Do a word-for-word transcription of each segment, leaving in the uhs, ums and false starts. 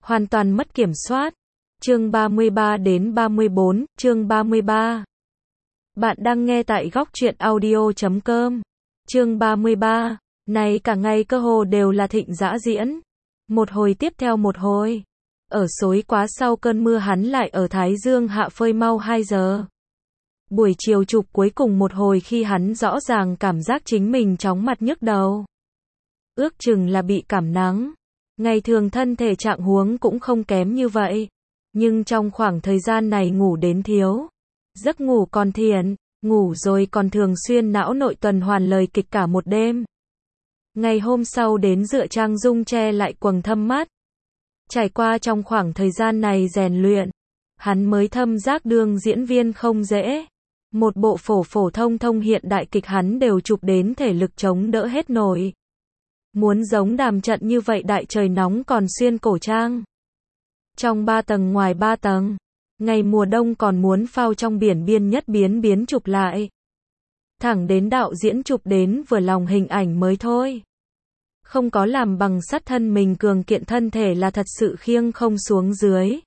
hoàn toàn mất kiểm soát. Chương ba mươi ba đến ba mươi bốn, chương ba mươi ba. Bạn đang nghe tại góc truyện audio chấm com. Chương ba mươi ba, này cả ngày cơ hồ đều là Thịnh Dã diễn. Một hồi tiếp theo một hồi. Ở xối quá sau cơn mưa hắn lại ở Thái Dương hạ phơi mau hai giờ. Buổi chiều chụp cuối cùng một hồi khi hắn rõ ràng cảm giác chính mình chóng mặt nhức đầu. Ước chừng là bị cảm nắng. Ngày thường thân thể trạng huống cũng không kém như vậy. Nhưng trong khoảng thời gian này ngủ đến thiếu. Giấc ngủ còn thiện, ngủ rồi còn thường xuyên não nội tuần hoàn lời kịch cả một đêm. Ngày hôm sau đến dựa trang dung che lại quầng thâm mắt. Trải qua trong khoảng thời gian này rèn luyện, hắn mới thâm giác đương diễn viên không dễ. Một bộ phổ phổ thông thông hiện đại kịch hắn đều chụp đến thể lực chống đỡ hết nổi. Muốn giống Đàm Trận như vậy đại trời nóng còn xuyên cổ trang. Trong ba tầng ngoài ba tầng. Ngày mùa đông còn muốn phao trong biển biên nhất biến biến chụp lại. Thẳng đến đạo diễn chụp đến vừa lòng hình ảnh mới thôi. Không có làm bằng sắt thân mình cường kiện thân thể là thật sự khiêng không xuống dưới.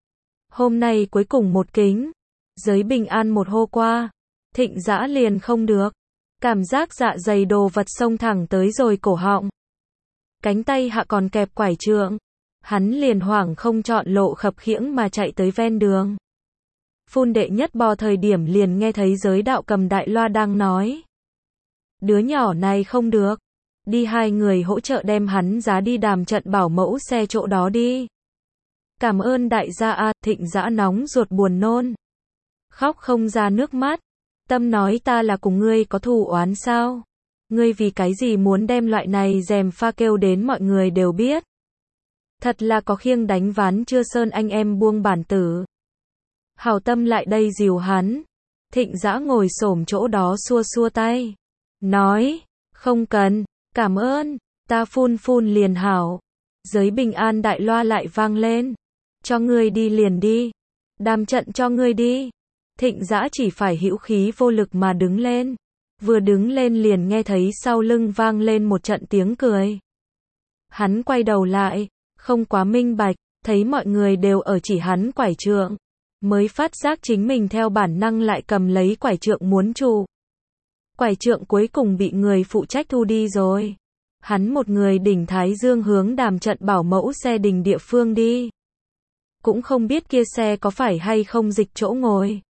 Hôm nay cuối cùng một kính. Giới bình an một hô qua. Thịnh Dã liền không được. Cảm giác dạ dày đồ vật xông thẳng tới rồi cổ họng. Cánh tay hạ còn kẹp quải trượng. Hắn liền hoảng không chọn lộ khập khiễng mà chạy tới ven đường. Phun đệ nhất bò thời điểm liền nghe thấy giới đạo cầm đại loa đang nói. Đứa nhỏ này không được. Đi hai người hỗ trợ đem hắn giá đi Đàm Trận bảo mẫu xe chỗ đó đi. Cảm ơn đại gia a. Thịnh Dã nóng ruột buồn nôn. Khóc không ra nước mắt. Tâm nói ta là cùng ngươi có thù oán sao? Ngươi vì cái gì muốn đem loại này dèm pha kêu đến mọi người đều biết? Thật là có khiêng đánh ván chưa sơn anh em buông bản tử. Hảo tâm lại đây dìu hắn. Thịnh Dã ngồi xổm chỗ đó xua xua tay. Nói, không cần, cảm ơn, ta phun phun liền hảo. Giới bình an đại loa lại vang lên. Cho ngươi đi liền đi. Đàm Trận cho ngươi đi. Thịnh Dã chỉ phải hữu khí vô lực mà đứng lên. Vừa đứng lên liền nghe thấy sau lưng vang lên một trận tiếng cười. Hắn quay đầu lại, không quá minh bạch, thấy mọi người đều ở chỉ hắn quải trượng. Mới phát giác chính mình theo bản năng lại cầm lấy quải trượng muốn chụp. Quải trượng cuối cùng bị người phụ trách thu đi rồi. Hắn một người đỉnh Thái Dương hướng Đàm Trận bảo mẫu xe đình địa phương đi. Cũng không biết kia xe có phải hay không dịch chỗ ngồi.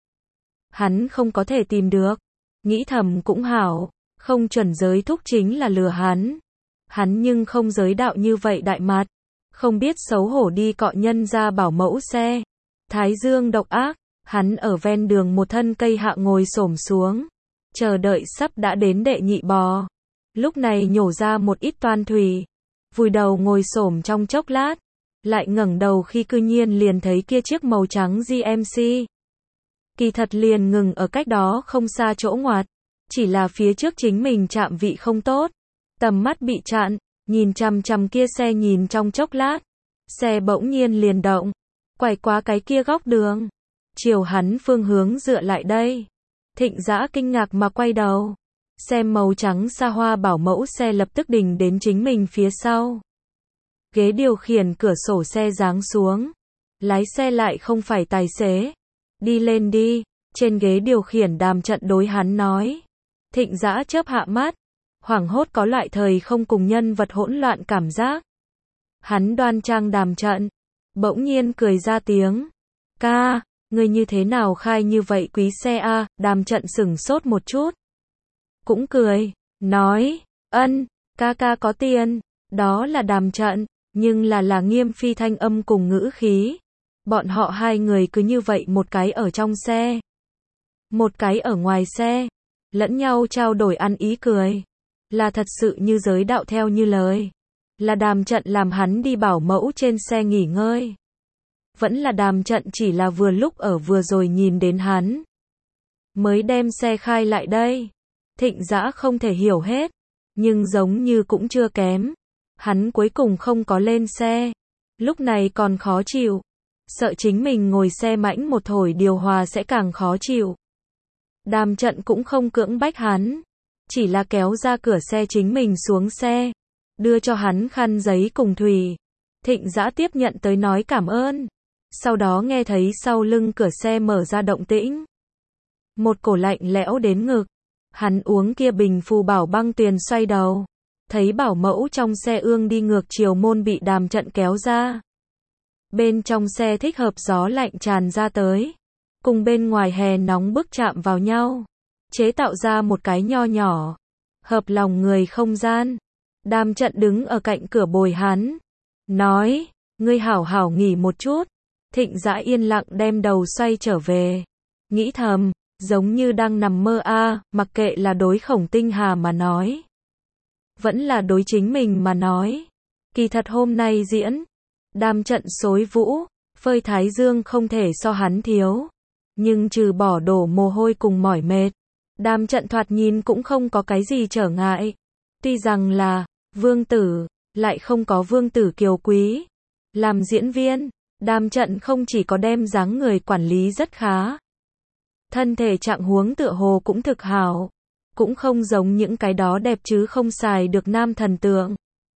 Hắn không có thể tìm được. Nghĩ thầm cũng hảo, không chuẩn giới thúc chính là lừa hắn. Hắn nhưng không giới đạo như vậy đại mặt. Không biết xấu hổ đi cọ nhân ra bảo mẫu xe. Thái Dương độc ác, hắn ở ven đường một thân cây hạ ngồi xổm xuống. Chờ đợi sắp đã đến đệ nhị bò. Lúc này nhổ ra một ít toan thủy. Vùi đầu ngồi xổm trong chốc lát. Lại ngẩng đầu khi cư nhiên liền thấy kia chiếc màu trắng giê em xê. Kỳ thật liền ngừng ở cách đó không xa chỗ ngoặt. Chỉ là phía trước chính mình chạm vị không tốt. Tầm mắt bị chặn. Nhìn chằm chằm kia xe nhìn trong chốc lát. Xe bỗng nhiên liền động. Quay qua cái kia góc đường. Chiều hắn phương hướng dựa lại đây. Thịnh Dã kinh ngạc mà quay đầu. Xem màu trắng xa hoa bảo mẫu xe lập tức đình đến chính mình phía sau. Ghế điều khiển cửa sổ xe giáng xuống. Lái xe lại không phải tài xế. Đi lên đi. Trên ghế điều khiển Đàm Trận đối hắn nói. Thịnh Dã chớp hạ mắt. Hoảng hốt có loại thời không cùng nhân vật hỗn loạn cảm giác. Hắn đoan trang Đàm Trận. Bỗng nhiên cười ra tiếng. Ca, ngươi như thế nào khai như vậy quý xe a? Đàm Trận sửng sốt một chút. Cũng cười. Nói. Ân, ca ca có tiền. Đó là Đàm Trận. Nhưng là là nghiêm phi thanh âm cùng ngữ khí. Bọn họ hai người cứ như vậy một cái ở trong xe. Một cái ở ngoài xe. Lẫn nhau trao đổi ăn ý cười. Là thật sự như giới đạo theo như lời. Là Đàm Trận làm hắn đi bảo mẫu trên xe nghỉ ngơi. Vẫn là Đàm Trận chỉ là vừa lúc ở vừa rồi nhìn đến hắn. Mới đem xe khai lại đây. Thịnh Dã không thể hiểu hết. Nhưng giống như cũng chưa kém. Hắn cuối cùng không có lên xe. Lúc này còn khó chịu. Sợ chính mình ngồi xe mãnh một thổi điều hòa sẽ càng khó chịu. Đàm Trận cũng không cưỡng bách hắn. Chỉ là kéo ra cửa xe chính mình xuống xe. Đưa cho hắn khăn giấy cùng thủy. Thịnh Dã tiếp nhận tới nói cảm ơn. Sau đó nghe thấy sau lưng cửa xe mở ra động tĩnh. Một cổ lạnh lẽo đến ngực. Hắn uống kia bình phù bảo băng tuyền xoay đầu. Thấy bảo mẫu trong xe ương đi ngược chiều môn bị Đàm Trận kéo ra. Bên trong xe thích hợp gió lạnh tràn ra tới. Cùng bên ngoài hè nóng bức chạm vào nhau. Chế tạo ra một cái nho nhỏ. Hợp lòng người không gian. Đàm Trận đứng ở cạnh cửa bồi hắn. Nói, ngươi hảo hảo nghỉ một chút. Thịnh Dã yên lặng đem đầu xoay trở về. Nghĩ thầm, giống như đang nằm mơ a, à, mặc kệ là đối Khổng Tinh Hà mà nói. Vẫn là đối chính mình mà nói. Kỳ thật hôm nay diễn. Đàm Trận xối vũ, phơi thái dương không thể so hắn thiếu. Nhưng trừ bỏ đổ mồ hôi cùng mỏi mệt. Đàm Trận thoạt nhìn cũng không có cái gì trở ngại. Tuy rằng là vương tử, lại không có vương tử kiều quý. Làm diễn viên, Đàm Trận không chỉ có đem dáng người quản lý rất khá. Thân thể trạng huống tựa hồ cũng thực hảo. Cũng không giống những cái đó đẹp chứ không xài được nam thần tượng.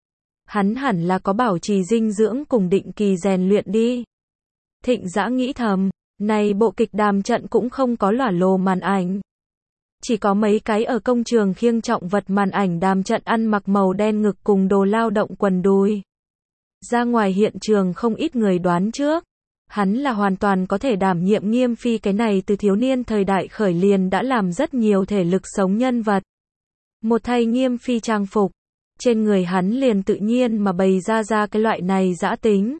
Hắn hẳn là có bảo trì dinh dưỡng cùng định kỳ rèn luyện đi. Thịnh Dã nghĩ thầm, này bộ kịch Đàm Trận cũng không có lỏa lồ màn ảnh. Chỉ có mấy cái ở công trường khiêng trọng vật màn ảnh. Đàm Trận ăn mặc màu đen ngực cùng đồ lao động quần đùi. Ra ngoài hiện trường không ít người đoán trước. Hắn là hoàn toàn có thể đảm nhiệm Nghiêm Phi cái này từ thiếu niên thời đại khởi liền đã làm rất nhiều thể lực sống nhân vật. Một thay Nghiêm Phi trang phục. Trên người hắn liền tự nhiên mà bày ra ra cái loại này dã tính.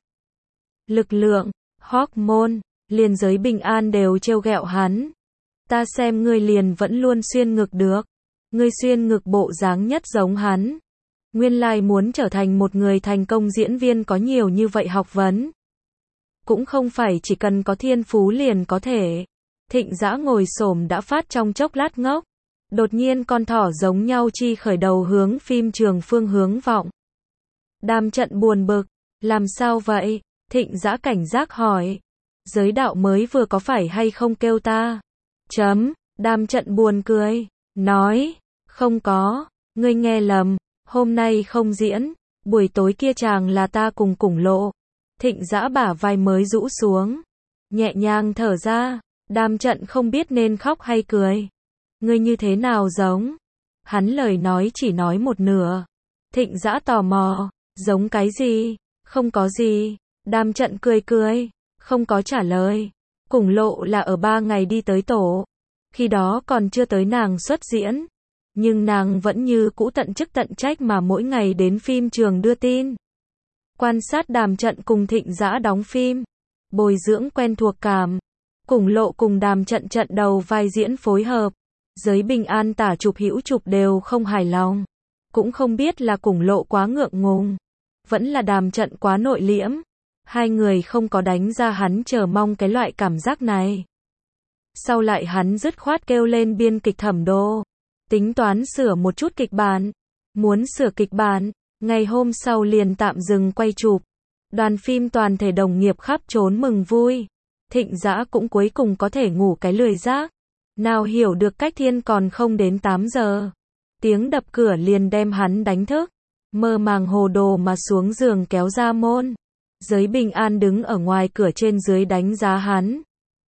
Lực lượng, hormone, liền giới bình an đều trêu ghẹo hắn. Ta xem ngươi liền vẫn luôn xuyên ngực được. Ngươi xuyên ngực bộ dáng nhất giống hắn. Nguyên lai muốn trở thành một người thành công diễn viên có nhiều như vậy học vấn. Cũng không phải chỉ cần có thiên phú liền có thể. Thịnh Dã ngồi xổm đã phát trong chốc lát ngốc. Đột nhiên con thỏ giống nhau chi khởi đầu hướng phim trường phương hướng vọng. Đàm Trận buồn bực. Làm sao vậy? Thịnh Dã cảnh giác hỏi. Giới đạo mới vừa có phải hay không kêu ta? Chấm. Đàm Trận buồn cười. Nói. Không có. Ngươi nghe lầm. Hôm nay không diễn. Buổi tối kia chàng là ta cùng Củng Lộ. Thịnh Dã bả vai mới rũ xuống. Nhẹ nhàng thở ra. Đàm Trận không biết nên khóc hay cười. Ngươi như thế nào giống? Hắn lời nói chỉ nói một nửa. Thịnh Dã tò mò. Giống cái gì? Không có gì. Đàm Trận cười cười. Không có trả lời. Củng Lộ là ở ba ngày đi tới tổ. Khi đó còn chưa tới nàng xuất diễn. Nhưng nàng vẫn như cũ tận chức tận trách mà mỗi ngày đến phim trường đưa tin. Quan sát Đàm Trận cùng Thịnh Dã đóng phim. Bồi dưỡng quen thuộc cảm. Củng Lộ cùng Đàm Trận trận đầu vai diễn phối hợp. Giới bình an tả chụp hữu chụp đều không hài lòng. Cũng không biết là Củng Lộ quá ngượng ngùng. Vẫn là Đàm Trận quá nội liễm. Hai người không có đánh ra hắn chờ mong cái loại cảm giác này. Sau lại hắn dứt khoát kêu lên biên kịch Thẩm Đô. Tính toán sửa một chút kịch bản. Muốn sửa kịch bản. Ngày hôm sau liền tạm dừng quay chụp. Đoàn phim toàn thể đồng nghiệp khắp trốn mừng vui. Thịnh Dã cũng cuối cùng có thể ngủ cái lười giác. Nào hiểu được cách thiên còn không đến tám giờ. Tiếng đập cửa liền đem hắn đánh thức. Mơ màng hồ đồ mà xuống giường kéo ra môn. Giới bình an đứng ở ngoài cửa trên dưới đánh giá hắn.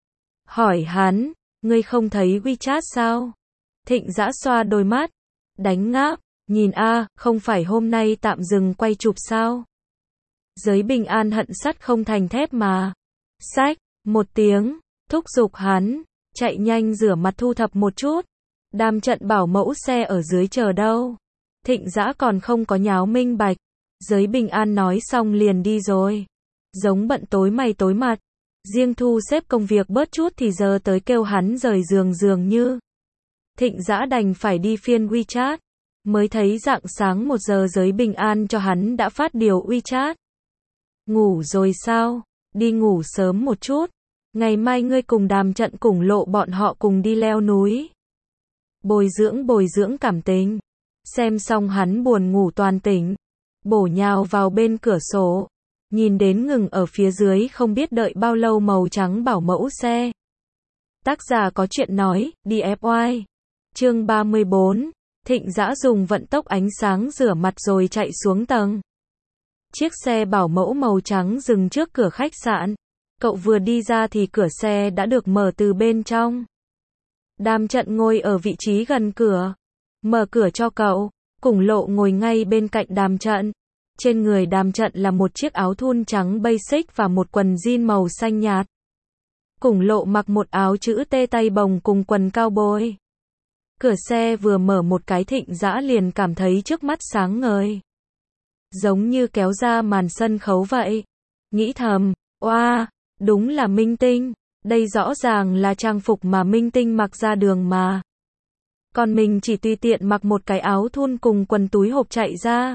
Hỏi hắn, ngươi không thấy WeChat sao? Thịnh Dã xoa đôi mắt. Đánh ngáp, nhìn a, không phải hôm nay tạm dừng quay chụp sao? Giới bình an hận sắt không thành thép mà. Xách, một tiếng, thúc giục hắn. Chạy nhanh rửa mặt thu thập một chút. Đàm Trận bảo mẫu xe ở dưới chờ đâu. Thịnh Dã còn không có nháo minh bạch. Giới bình an nói xong liền đi rồi. Giống bận tối mày tối mặt. Riêng thu xếp công việc bớt chút thì giờ tới kêu hắn rời giường dường như. Thịnh Dã đành phải đi phiên WeChat. Mới thấy rạng sáng một giờ giới bình an cho hắn đã phát điều WeChat. Ngủ rồi sao? Đi ngủ sớm một chút. Ngày mai ngươi cùng Đàm Trận Củng Lộ bọn họ cùng đi leo núi. Bồi dưỡng bồi dưỡng cảm tình. Xem xong hắn buồn ngủ toàn tỉnh. Bổ nhào vào bên cửa sổ. Nhìn đến ngừng ở phía dưới không biết đợi bao lâu màu trắng bảo mẫu xe. Tác giả có chuyện nói, đi ép oai. Chương ba mươi bốn. Thịnh Dã dùng vận tốc ánh sáng rửa mặt rồi chạy xuống tầng. Chiếc xe bảo mẫu màu trắng dừng trước cửa khách sạn. Cậu vừa đi ra thì cửa xe đã được mở từ bên trong. Đàm Trận ngồi ở vị trí gần cửa. Mở cửa cho cậu. Cùng Lộ ngồi ngay bên cạnh Đàm Trận. Trên người Đàm Trận là một chiếc áo thun trắng basic và một quần jean màu xanh nhạt. Cùng Lộ mặc một áo chữ T tay bồng cùng quần cao bồi. Cửa xe vừa mở một cái Thịnh Dã liền cảm thấy trước mắt sáng ngời. Giống như kéo ra màn sân khấu vậy. Nghĩ thầm, oa, đúng là minh tinh. Đây rõ ràng là trang phục mà minh tinh mặc ra đường mà. Còn mình chỉ tùy tiện mặc một cái áo thun cùng quần túi hộp chạy ra.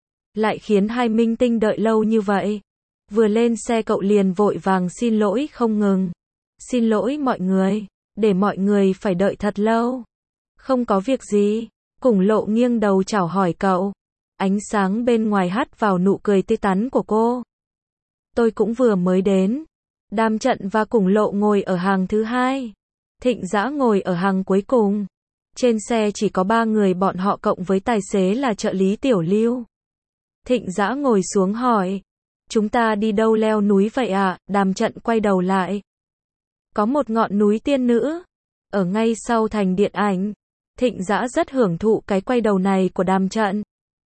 Lại khiến hai minh tinh đợi lâu như vậy. Vừa lên xe cậu liền vội vàng xin lỗi không ngừng. Xin lỗi mọi người, để mọi người phải đợi thật lâu. Không có việc gì. Cùng Lộ nghiêng đầu chào hỏi cậu. Ánh sáng bên ngoài hắt vào nụ cười tươi tắn của cô. Tôi cũng vừa mới đến. Đàm Trận và Cùng Lộ ngồi ở hàng thứ hai. Thịnh Dã ngồi ở hàng cuối cùng. Trên xe chỉ có ba người bọn họ cộng với tài xế là trợ lý Tiểu Lưu. Thịnh Dã ngồi xuống hỏi. Chúng ta đi đâu leo núi vậy ạ? Đàm Trận quay đầu lại. Có một ngọn núi tiên nữ. Ở ngay sau thành điện ảnh. Thịnh Dã rất hưởng thụ cái quay đầu này của Đàm Trận.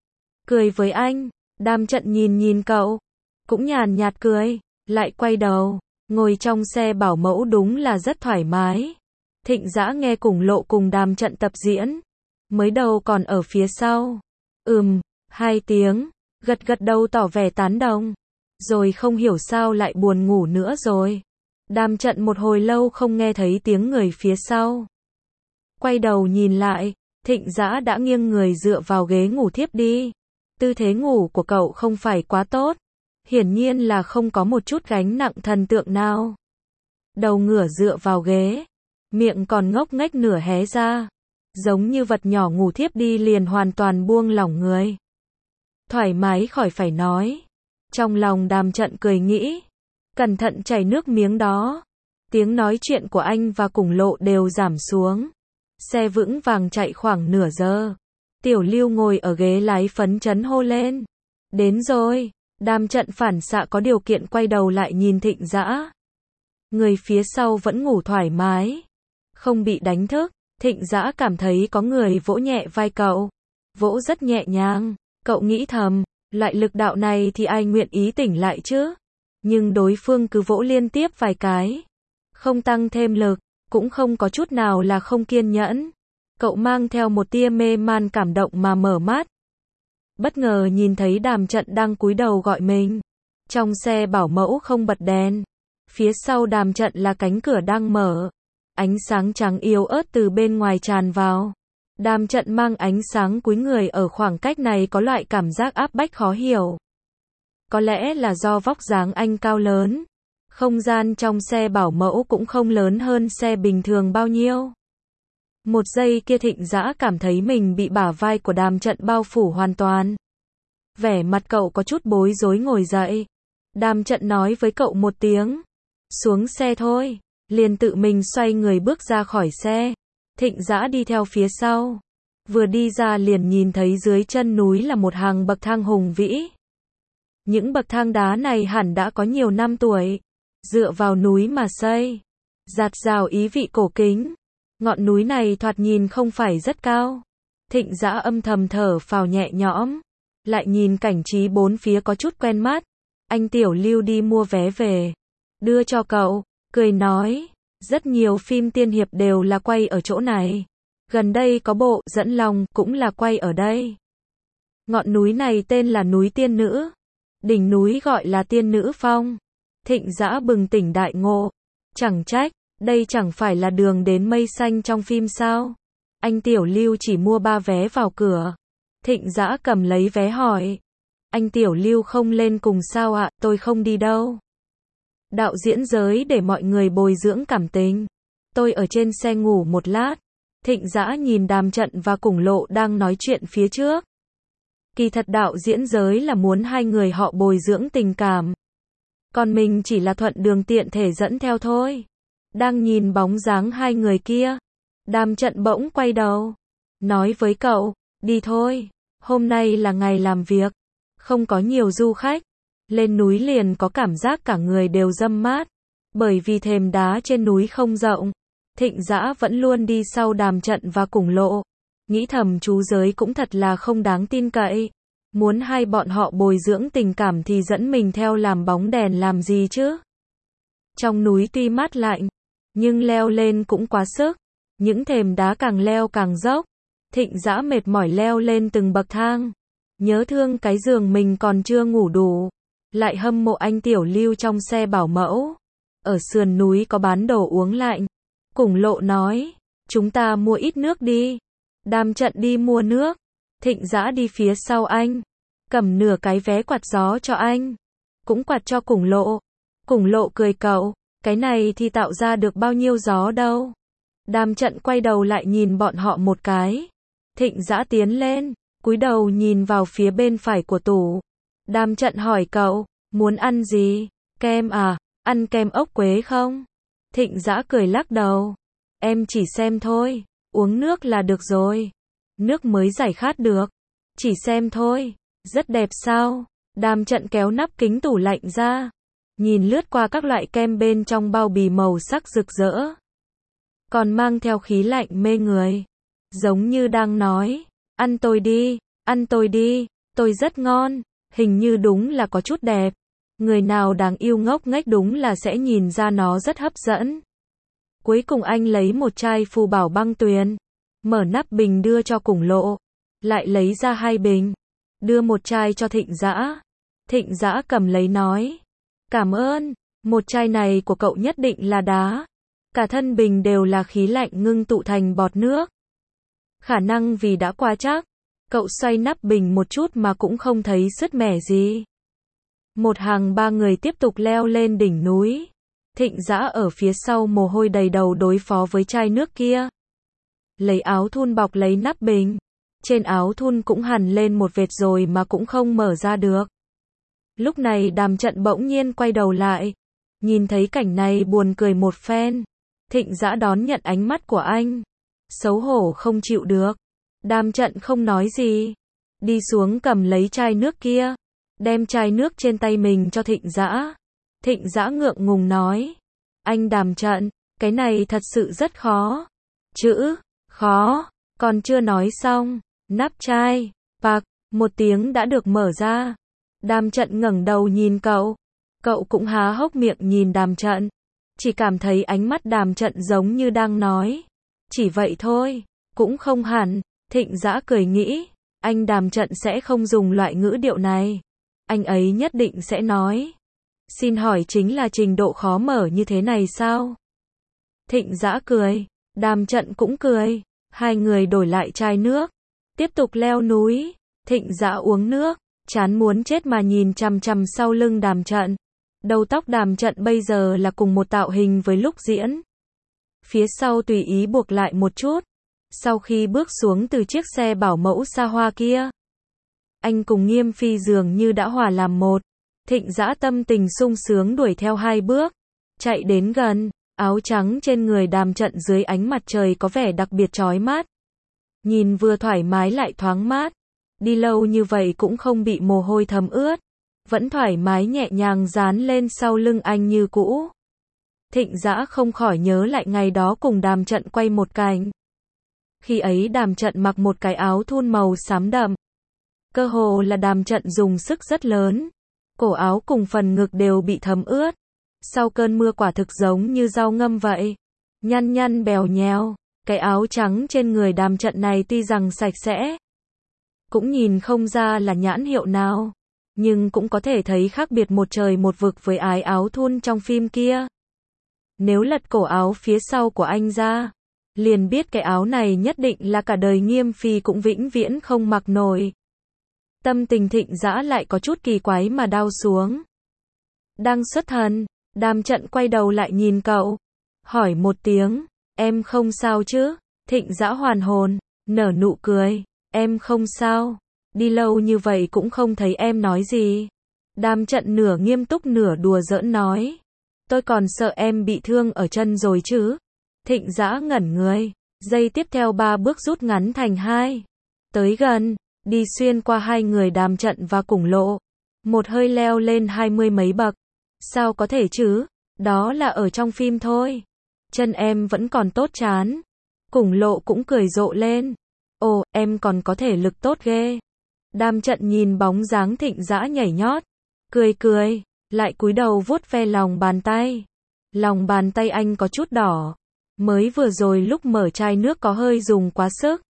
Cười với anh. Đàm Trận nhìn nhìn cậu. Cũng nhàn nhạt cười. Lại quay đầu. Ngồi trong xe bảo mẫu đúng là rất thoải mái. Thịnh Dã nghe Cùng Lộ cùng Đàm Trận tập diễn. Mới đầu còn ở phía sau. Ừm, hai tiếng. Gật gật đầu tỏ vẻ tán đồng. Rồi không hiểu sao lại buồn ngủ nữa rồi. Đàm Trận một hồi lâu không nghe thấy tiếng người phía sau. Quay đầu nhìn lại. Thịnh Dã đã nghiêng người dựa vào ghế ngủ thiếp đi. Tư thế ngủ của cậu không phải quá tốt. Hiển nhiên là không có một chút gánh nặng thần tượng nào. Đầu ngửa dựa vào ghế. Miệng còn ngốc nghếch nửa hé ra. Giống như vật nhỏ ngủ thiếp đi liền hoàn toàn buông lỏng người. Thoải mái khỏi phải nói. Trong lòng Đàm Trận cười nghĩ. Cẩn thận chảy nước miếng đó. Tiếng nói chuyện của anh và Cùng Lộ đều giảm xuống. Xe vững vàng chạy khoảng nửa giờ. Tiểu Lưu ngồi ở ghế lái phấn chấn hô lên. Đến rồi. Đàm Trận phản xạ có điều kiện quay đầu lại nhìn Thịnh Dã. Người phía sau vẫn ngủ thoải mái. Không bị đánh thức. Thịnh Dã cảm thấy có người vỗ nhẹ vai cậu. Vỗ rất nhẹ nhàng. Cậu nghĩ thầm. Loại lực đạo này thì ai nguyện ý tỉnh lại chứ. Nhưng đối phương cứ vỗ liên tiếp vài cái. Không tăng thêm lực. Cũng không có chút nào là không kiên nhẫn. Cậu mang theo một tia mê man cảm động mà mở mắt. Bất ngờ nhìn thấy Đàm Trận đang cúi đầu gọi mình. Trong xe bảo mẫu không bật đèn. Phía sau Đàm Trận là cánh cửa đang mở. Ánh sáng trắng yếu ớt từ bên ngoài tràn vào. Đàm Trận mang ánh sáng cúi người ở khoảng cách này có loại cảm giác áp bách khó hiểu. Có lẽ là do vóc dáng anh cao lớn. Không gian trong xe bảo mẫu cũng không lớn hơn xe bình thường bao nhiêu. Một giây kia Thịnh Dã cảm thấy mình bị bả vai của Đàm Trận bao phủ hoàn toàn. Vẻ mặt cậu có chút bối rối ngồi dậy. Đàm Trận nói với cậu một tiếng. Xuống xe thôi. Liền tự mình xoay người bước ra khỏi xe. Thịnh Dã đi theo phía sau. Vừa đi ra liền nhìn thấy dưới chân núi là một hàng bậc thang hùng vĩ. Những bậc thang đá này hẳn đã có nhiều năm tuổi. Dựa vào núi mà xây. Dạt dào ý vị cổ kính. Ngọn núi này thoạt nhìn không phải rất cao. Thịnh Dã âm thầm thở phào nhẹ nhõm. Lại nhìn cảnh trí bốn phía có chút quen mắt. Anh Tiểu Lưu đi mua vé về. Đưa cho cậu. Cười nói. Rất nhiều phim tiên hiệp đều là quay ở chỗ này. Gần đây có bộ Dẫn Lòng cũng là quay ở đây. Ngọn núi này tên là núi Tiên Nữ. Đỉnh núi gọi là Tiên Nữ Phong. Thịnh Dã bừng tỉnh đại ngộ. Chẳng trách. Đây chẳng phải là đường đến mây xanh trong phim sao? Anh Tiểu Lưu chỉ mua ba vé vào cửa. Thịnh Dã cầm lấy vé hỏi. Anh Tiểu Lưu không lên cùng sao ạ? Tôi không đi đâu. Đạo diễn giới để mọi người bồi dưỡng cảm tình. Tôi ở trên xe ngủ một lát. Thịnh Dã nhìn Đàm Trận và Cùng Lộ đang nói chuyện phía trước. Kỳ thật đạo diễn giới là muốn hai người họ bồi dưỡng tình cảm. Còn mình chỉ là thuận đường tiện thể dẫn theo thôi. Đang nhìn bóng dáng hai người kia. Đàm Trận bỗng quay đầu. Nói với cậu, đi thôi. Hôm nay là ngày làm việc. không có nhiều du khách. Lên núi liền có cảm giác cả người đều râm mát. Bởi vì thềm đá trên núi không rộng. Thịnh Dã vẫn luôn đi sau Đàm Trận và Củng Lộ. Nghĩ thầm chú giới cũng thật là không đáng tin cậy. Muốn hai bọn họ bồi dưỡng tình cảm thì dẫn mình theo làm bóng đèn làm gì chứ? Trong núi tuy mát lạnh, nhưng leo lên cũng quá sức. Những thềm đá càng leo càng dốc. Thịnh Dã mệt mỏi leo lên từng bậc thang. Nhớ thương cái giường mình còn chưa ngủ đủ. Lại hâm mộ anh Tiểu Lưu trong xe bảo mẫu. Ở sườn núi có bán đồ uống lạnh. Củng Lộ nói, chúng ta mua ít nước đi. Đàm Trận đi mua nước. Thịnh Dã đi phía sau anh. Cầm nửa cái vé quạt gió cho anh. Cũng quạt cho Củng Lộ. Củng Lộ cười cậu, cái này thì tạo ra được bao nhiêu gió đâu. Đàm Trận quay đầu lại nhìn bọn họ một cái. Thịnh Dã tiến lên, cúi đầu nhìn vào phía bên phải của tủ. Đàm Trận hỏi cậu, muốn ăn gì? Kem à? Ăn kem ốc quế không? Thịnh Dã cười lắc đầu. Em chỉ xem thôi, uống nước là được rồi. Nước mới giải khát được. Chỉ xem thôi. Rất đẹp sao? Đàm Trận kéo nắp kính tủ lạnh ra. Nhìn lướt qua các loại kem bên trong bao bì màu sắc rực rỡ. Còn mang theo khí lạnh mê người. Giống như đang nói, ăn tôi đi, ăn tôi đi, tôi rất ngon. Hình như đúng là có chút đẹp. Người nào đáng yêu ngốc nghếch đúng là sẽ nhìn ra nó rất hấp dẫn. Cuối cùng anh lấy một chai Phù Bảo Băng Tuyền. Mở nắp bình đưa cho Củng Lộ. Lại lấy ra hai bình. Đưa một chai cho Thịnh Dã. Thịnh Dã cầm lấy nói. Cảm ơn, một chai này của cậu nhất định là đá. Cả thân bình đều là khí lạnh ngưng tụ thành bọt nước. Khả năng vì đã quá chắc. Cậu xoay nắp bình một chút mà cũng không thấy sứt mẻ gì. Một hàng ba người tiếp tục leo lên đỉnh núi. Thịnh Dã ở phía sau mồ hôi đầy đầu đối phó với chai nước kia. Lấy áo thun bọc lấy nắp bình. Trên áo thun cũng hằn lên một vệt rồi mà cũng không mở ra được. Lúc này Đàm Trận bỗng nhiên quay đầu lại. Nhìn thấy cảnh này buồn cười một phen. Thịnh Dã đón nhận ánh mắt của anh. Xấu hổ không chịu được. Đàm Trận không nói gì. Đi xuống cầm lấy chai nước kia. Đem chai nước trên tay mình cho Thịnh Dã. Thịnh Dã ngượng ngùng nói. Anh Đàm Trận, cái này thật sự rất khó. Chữ, khó, còn chưa nói xong. Nắp chai, bạc, một tiếng đã được mở ra. Đàm Trận ngẩng đầu nhìn cậu. Cậu cũng há hốc miệng nhìn Đàm Trận. Chỉ cảm thấy ánh mắt Đàm Trận giống như đang nói. Chỉ vậy thôi, cũng không hẳn. Thịnh Dã cười nghĩ. Anh Đàm Trận sẽ không dùng loại ngữ điệu này. Anh ấy nhất định sẽ nói. Xin hỏi chính là trình độ khó mở như thế này sao? Thịnh Dã cười. Đàm Trận cũng cười. Hai người đổi lại chai nước. Tiếp tục leo núi. Thịnh Dã uống nước. Chán muốn chết mà nhìn chằm chằm sau lưng Đàm Trận. Đầu tóc Đàm Trận bây giờ là cùng một tạo hình với lúc diễn. Phía sau tùy ý buộc lại một chút. Sau khi bước xuống từ chiếc xe bảo mẫu xa hoa kia. Anh cùng Nghiêm Phi dường như đã hòa làm một. Thịnh Dã tâm tình sung sướng đuổi theo hai bước. Chạy đến gần. Áo trắng trên người Đàm Trận dưới ánh mặt trời có vẻ đặc biệt chói mắt. Nhìn vừa thoải mái lại thoáng mát. Đi lâu như vậy cũng không bị mồ hôi thấm ướt. Vẫn thoải mái nhẹ nhàng dán lên sau lưng anh như cũ. Thịnh Dã không khỏi nhớ lại ngày đó cùng Đàm Trận quay một cảnh. Khi ấy Đàm Trận mặc một cái áo thun màu xám đậm. Cơ hồ là Đàm Trận dùng sức rất lớn. Cổ áo cùng phần ngực đều bị thấm ướt. Sau cơn mưa quả thực giống như rau ngâm vậy. Nhăn nhăn bèo nhèo. Cái áo trắng trên người Đàm Trận này tuy rằng sạch sẽ. Cũng nhìn không ra là nhãn hiệu nào. Nhưng cũng có thể thấy khác biệt một trời một vực với ái áo thun trong phim kia. Nếu lật cổ áo phía sau của anh ra. Liền biết cái áo này nhất định là cả đời Nghiêm Phi cũng vĩnh viễn không mặc nổi. Tâm tình Thịnh Dã lại có chút kỳ quái mà đau xuống. Đang xuất thần, Đàm Trận quay đầu lại nhìn cậu. Hỏi một tiếng, em không sao chứ? Thịnh Dã hoàn hồn, nở nụ cười. Em không sao. Đi lâu như vậy cũng không thấy em nói gì. Đàm Trận nửa nghiêm túc nửa đùa giỡn nói. Tôi còn sợ em bị thương ở chân rồi chứ. Thịnh Dã ngẩn người. Giây tiếp theo ba bước rút ngắn thành hai. Tới gần. đi xuyên qua hai người Đàm Trận và Củng Lộ, một hơi leo lên hai mươi mấy bậc. Sao có thể chứ, đó là ở trong phim thôi. Chân em vẫn còn tốt chán. Củng Lộ cũng cười rộ lên. Ồ, em còn có thể lực tốt ghê. Đàm Trận nhìn bóng dáng Thịnh Dã nhảy nhót, cười cười, lại cúi đầu vuốt ve lòng bàn tay. Lòng bàn tay anh có chút đỏ. Mới vừa rồi lúc mở chai nước có hơi dùng quá sức.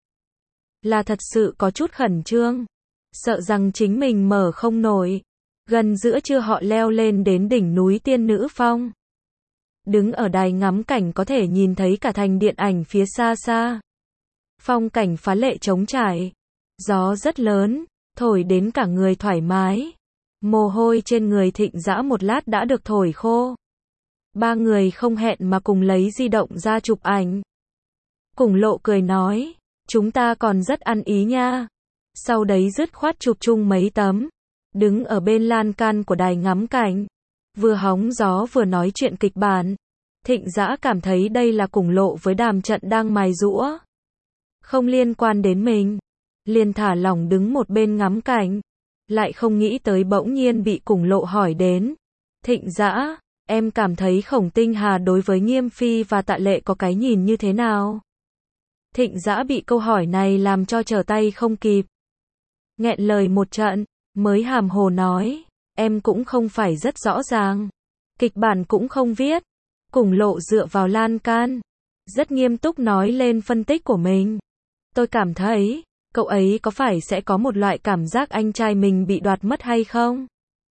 Là thật sự có chút khẩn trương. Sợ rằng chính mình mở không nổi. Gần giữa trưa họ leo lên đến đỉnh núi Tiên Nữ Phong. Đứng ở đài ngắm cảnh có thể nhìn thấy cả thành điện ảnh phía xa xa. Phong cảnh phá lệ trống trải. Gió rất lớn, thổi đến cả người thoải mái. Mồ hôi trên người Thịnh Dã một lát đã được thổi khô. Ba người không hẹn mà cùng lấy di động ra chụp ảnh. Củng Lộ cười nói, chúng ta còn rất ăn ý nha. Sau đấy dứt khoát chụp chung mấy tấm. Đứng ở bên lan can của đài ngắm cảnh, vừa hóng gió vừa nói chuyện kịch bản. Thịnh Dã cảm thấy đây là Củng Lộ với Đàm Trận đang mài giũa. Không liên quan đến mình. Liền thả lỏng đứng một bên ngắm cảnh. Lại không nghĩ tới bỗng nhiên bị Củng Lộ hỏi đến. Thịnh Dã, em cảm thấy Khổng Tinh Hà đối với Nghiêm Phi và Tạ Lệ có cái nhìn như thế nào? Thịnh Dã bị câu hỏi này làm cho trở tay không kịp. Nghẹn lời một trận, mới hàm hồ nói, em cũng không phải rất rõ ràng. Kịch bản cũng không viết. Củng Lộ dựa vào lan can, rất nghiêm túc nói lên phân tích của mình. Tôi cảm thấy, cậu ấy có phải sẽ có một loại cảm giác anh trai mình bị đoạt mất hay không?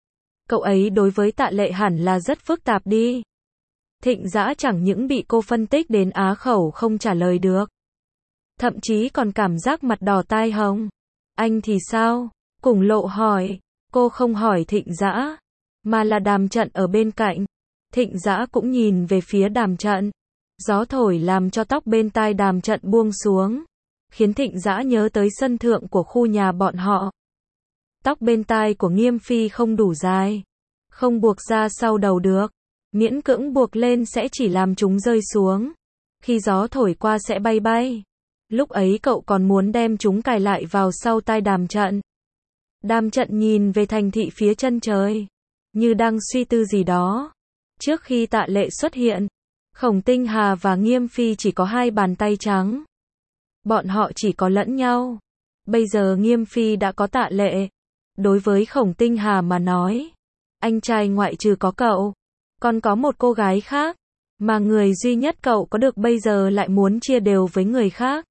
Cậu ấy đối với Tạ Lệ hẳn là rất phức tạp đi. Thịnh Dã chẳng những bị cô phân tích đến á khẩu không trả lời được. Thậm chí còn cảm giác mặt đỏ tai hồng. Anh thì sao? Củng Lộ hỏi. Cô không hỏi Thịnh Dã, mà là Đàm Trận ở bên cạnh. Thịnh Dã cũng nhìn về phía Đàm Trận. Gió thổi làm cho tóc bên tai Đàm Trận buông xuống, khiến Thịnh Dã nhớ tới sân thượng của khu nhà bọn họ. Tóc bên tai của Nghiêm Phi không đủ dài, không buộc ra sau đầu được, miễn cưỡng buộc lên sẽ chỉ làm chúng rơi xuống. Khi gió thổi qua sẽ bay bay. Lúc ấy cậu còn muốn đem chúng cài lại vào sau tai Đàm Trận. Đàm Trận nhìn về thành thị phía chân trời, như đang suy tư gì đó. Trước khi Tạ Lệ xuất hiện, Khổng Tinh Hà và Nghiêm Phi chỉ có hai bàn tay trắng. Bọn họ chỉ có lẫn nhau. Bây giờ Nghiêm Phi đã có Tạ Lệ. Đối với Khổng Tinh Hà mà nói, anh trai ngoại trừ có cậu, còn có một cô gái khác, mà người duy nhất cậu có được bây giờ lại muốn chia đều với người khác.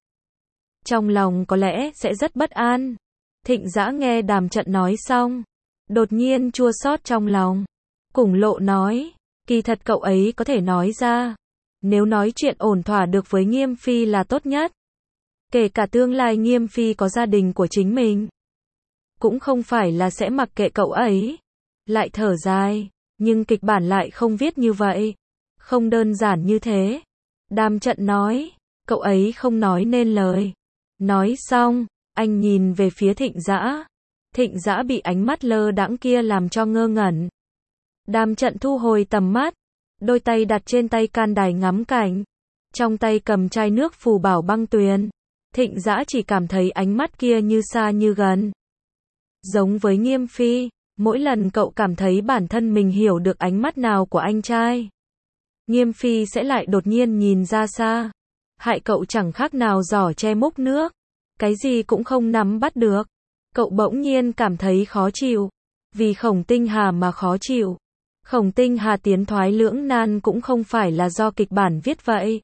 Trong lòng có lẽ sẽ rất bất an. Thịnh Dã nghe Đàm Trận nói xong, đột nhiên chua xót trong lòng. Củng Lộ nói, kỳ thật cậu ấy có thể nói ra. Nếu nói chuyện ổn thỏa được với Nghiêm Phi là tốt nhất. Kể cả tương lai Nghiêm Phi có gia đình của chính mình, cũng không phải là sẽ mặc kệ cậu ấy. Lại thở dài, nhưng kịch bản lại không viết như vậy. Không đơn giản như thế. Đàm Trận nói, cậu ấy không nói nên lời. Nói xong, anh nhìn về phía Thịnh Dã. Thịnh Dã bị ánh mắt lơ đãng kia làm cho ngơ ngẩn. Đàm Trận thu hồi tầm mắt, đôi tay đặt trên tay can đài ngắm cảnh, trong tay cầm chai nước phù bảo băng tuyền. Thịnh Dã chỉ cảm thấy ánh mắt kia như xa như gần. Giống với Nghiêm Phi, mỗi lần cậu cảm thấy bản thân mình hiểu được ánh mắt nào của anh trai, Nghiêm Phi sẽ lại đột nhiên nhìn ra xa, hại cậu chẳng khác nào giỏ che múc nước, cái gì cũng không nắm bắt được. Cậu bỗng nhiên cảm thấy khó chịu, vì Khổng Tinh Hà mà khó chịu. Khổng Tinh Hà tiến thoái lưỡng nan cũng không phải là do kịch bản viết vậy,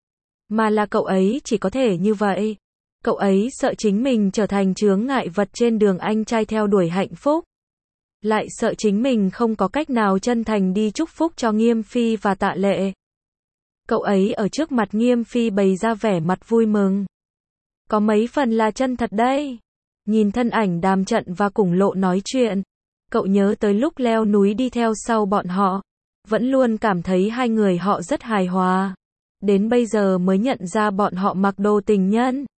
mà là cậu ấy chỉ có thể như vậy. Cậu ấy sợ chính mình trở thành chướng ngại vật trên đường anh trai theo đuổi hạnh phúc. Lại sợ chính mình không có cách nào chân thành đi chúc phúc cho Nghiêm Phi và Tạ Lệ. Cậu ấy ở trước mặt Nghiêm Phi bày ra vẻ mặt vui mừng. Có mấy phần là chân thật đây. Nhìn thân ảnh Đàm Trận và Củng Lộ nói chuyện, cậu nhớ tới lúc leo núi đi theo sau bọn họ, vẫn luôn cảm thấy hai người họ rất hài hòa. Đến bây giờ mới nhận ra bọn họ mặc đồ tình nhân.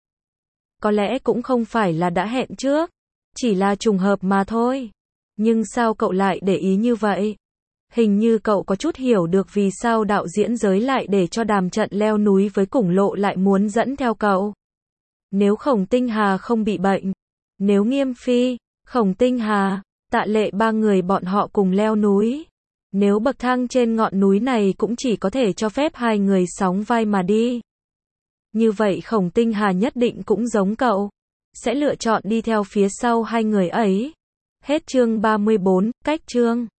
Có lẽ cũng không phải là đã hẹn trước, chỉ là trùng hợp mà thôi. Nhưng sao cậu lại để ý như vậy? Hình như cậu có chút hiểu được vì sao đạo diễn giới lại để cho Đàm Trận leo núi với Củng Lộ lại muốn dẫn theo cậu. Nếu Khổng Tinh Hà không bị bệnh, Nếu Nghiêm Phi, Khổng Tinh Hà, Tạ Lệ ba người bọn họ cùng leo núi, nếu bậc thang trên ngọn núi này cũng chỉ có thể cho phép hai người sóng vai mà đi, như vậy Khổng Tinh Hà nhất định cũng giống cậu, sẽ lựa chọn đi theo phía sau hai người ấy. Hết chương ba mươi bốn, cách chương